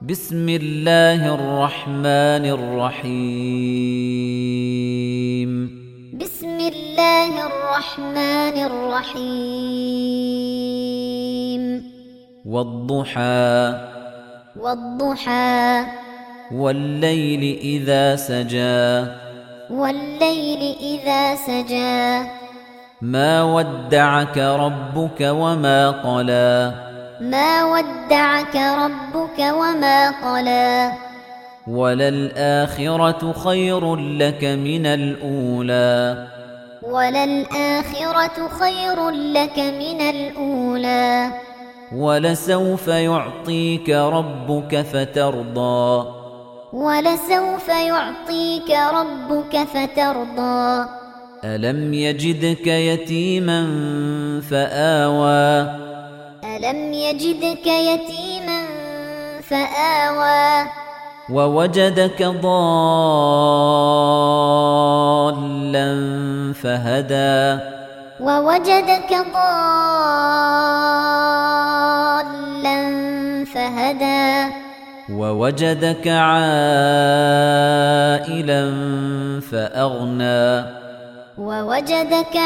بسم الله الرحمن الرحيم بسم الله الرحمن الرحيم والضحى والضحى والليل إذا سجى والليل إذا سجى ما ودعك ربك وما قلى ما ودعك ربك وما قلى وللآخرة خير لك من الأولى وللآخرة خير لك من الأولى ولسوف يعطيك ربك فترضى ولسوف يعطيك ربك فترضى ألم يجدك يتيما فآوى ألم يجدك يتيما فآوى ووجدك ضالا فهدى ووجدك ضالا فهدى ووجدك عائلا فأغنى ووجدك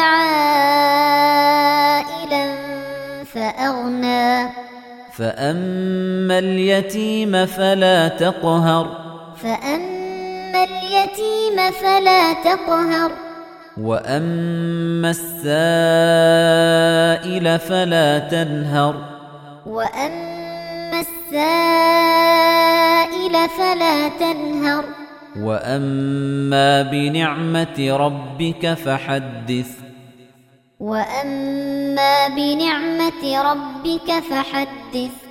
عائلا فأغنى فأما اليتيم فلا تقهر فأما اليتيم فلا تقهر وأما السائل فلا تنهر وأما السائل فلا تنهر وأما بنعمة ربك فحدث وأما بنعمة ربك فحدث